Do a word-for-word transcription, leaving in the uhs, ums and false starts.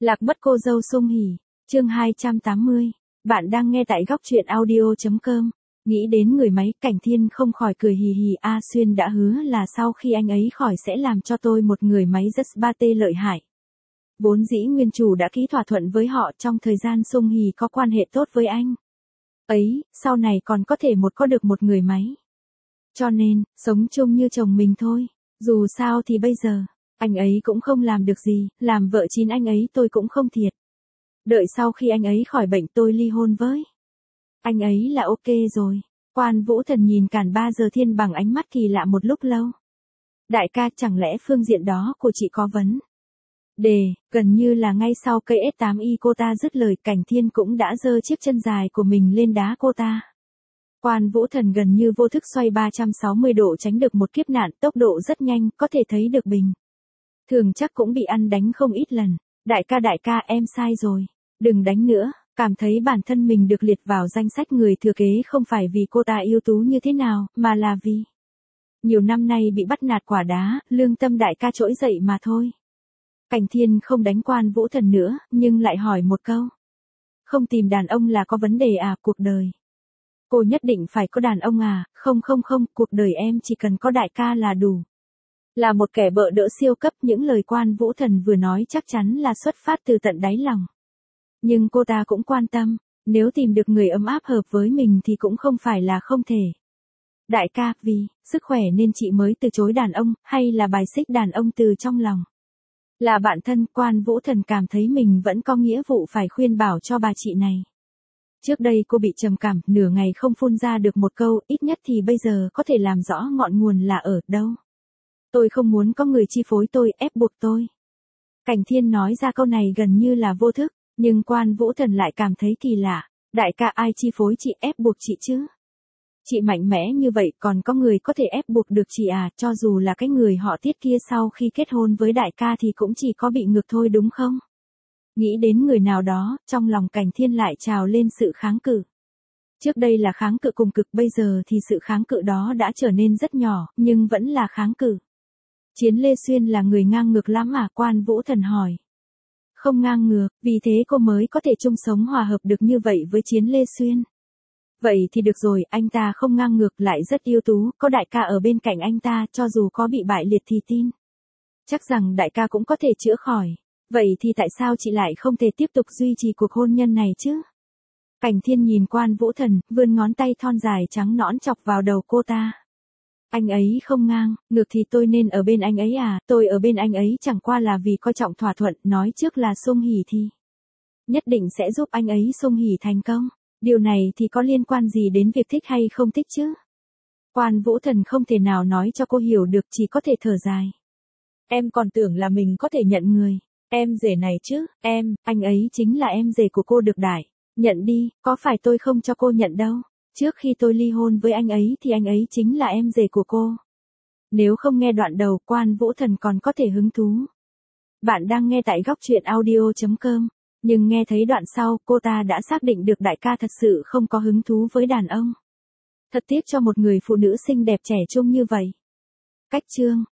Lạc mất cô dâu Sung Hỉ, chương hai trăm tám mươi. Bạn đang nghe tại góc truyện audio chấm com. Nghĩ đến người máy, Cảnh Thiên không khỏi cười hì hì. A Xuyên đã hứa là sau khi anh ấy khỏi sẽ làm cho tôi một người máy rất ba tê lợi hại. Vốn dĩ nguyên chủ đã ký thỏa thuận với họ trong thời gian Sung Hỉ có quan hệ tốt với anh ấy, sau này còn có thể một có được một người máy. Cho nên, sống chung như chồng mình thôi. Dù sao thì bây giờ, anh ấy cũng không làm được gì, làm vợ chín anh ấy tôi cũng không thiệt. Đợi sau khi anh ấy khỏi bệnh tôi ly hôn với anh ấy là ok rồi. Quan Vũ Thần nhìn Càn Ba Giờ Thiên bằng ánh mắt kỳ lạ một lúc lâu. Đại ca, chẳng lẽ phương diện đó của chị có vấn đề? Gần như là ngay sau cây S tám i cô ta dứt lời, Cảnh Thiên cũng đã giơ chiếc chân dài của mình lên đá cô ta. Quan Vũ Thần gần như vô thức xoay ba trăm sáu mươi độ tránh được một kiếp nạn, tốc độ rất nhanh, có thể thấy được bình thường chắc cũng bị ăn đánh không ít lần. Đại ca đại ca, em sai rồi, đừng đánh nữa. Cảm thấy bản thân mình được liệt vào danh sách người thừa kế không phải vì cô ta ưu tú như thế nào, mà là vì nhiều năm nay bị bắt nạt quả đá, lương tâm đại ca trỗi dậy mà thôi. Cảnh Thiên không đánh Quan Vũ Thần nữa, nhưng lại hỏi một câu. Không tìm đàn ông là có vấn đề à? Cuộc đời cô nhất định phải có đàn ông à? Không không không, cuộc đời em chỉ cần có đại ca là đủ. Là một kẻ bợ đỡ siêu cấp, những lời Quan Vũ Thần vừa nói chắc chắn là xuất phát từ tận đáy lòng. Nhưng cô ta cũng quan tâm, nếu tìm được người ấm áp hợp với mình thì cũng không phải là không thể. Đại ca, vì sức khỏe nên chị mới từ chối đàn ông, hay là bài xích đàn ông từ trong lòng? Là bạn thân, Quan Vũ Thần cảm thấy mình vẫn có nghĩa vụ phải khuyên bảo cho bà chị này. Trước đây cô bị trầm cảm, nửa ngày không phun ra được một câu, ít nhất thì bây giờ có thể làm rõ ngọn nguồn là ở đâu. Tôi không muốn có người chi phối tôi, ép buộc tôi. Cảnh Thiên nói ra câu này gần như là vô thức, nhưng Quan Vũ Thần lại cảm thấy kỳ lạ. Đại ca, ai chi phối chị, ép buộc chị chứ? Chị mạnh mẽ như vậy còn có người có thể ép buộc được chị à? Cho dù là cái người họ Tiết kia sau khi kết hôn với đại ca thì cũng chỉ có bị ngược thôi đúng không? Nghĩ đến người nào đó, trong lòng Cảnh Thiên lại trào lên sự kháng cự. Trước đây là kháng cự cùng cực, bây giờ thì sự kháng cự đó đã trở nên rất nhỏ, nhưng vẫn là kháng cự. Chiến Lê Xuyên là người ngang ngược lắm à? Quan Vũ Thần hỏi. Không ngang ngược, vì thế cô mới có thể chung sống hòa hợp được như vậy với Chiến Lê Xuyên. Vậy thì được rồi, anh ta không ngang ngược lại rất ưu tú, có đại ca ở bên cạnh anh ta, cho dù có bị bại liệt thì tin chắc rằng đại ca cũng có thể chữa khỏi. Vậy thì tại sao chị lại không thể tiếp tục duy trì cuộc hôn nhân này chứ? Cảnh Thiên nhìn Quan Vũ Thần, vươn ngón tay thon dài trắng nõn chọc vào đầu cô ta. Anh ấy không ngang ngược thì tôi nên ở bên anh ấy à? Tôi ở bên anh ấy chẳng qua là vì coi trọng thỏa thuận, nói trước là Sung Hỉ thì nhất định sẽ giúp anh ấy Sung Hỉ thành công. Điều này thì có liên quan gì đến việc thích hay không thích chứ? Quan Vũ Thần không thể nào nói cho cô hiểu được, chỉ có thể thở dài. Em còn tưởng là mình có thể nhận người em rể này chứ? Em, anh ấy chính là em rể của cô được đại. Nhận đi, có phải tôi không cho cô nhận đâu. Trước khi tôi ly hôn với anh ấy thì anh ấy chính là em rể của cô. Nếu không nghe đoạn đầu, Quan Vũ Thần còn có thể hứng thú. Bạn đang nghe tại góc truyện audio chấm com. Nhưng nghe thấy đoạn sau, cô ta đã xác định được đại ca thật sự không có hứng thú với đàn ông. Thật tiếc cho một người phụ nữ xinh đẹp trẻ trung như vậy. Cách chương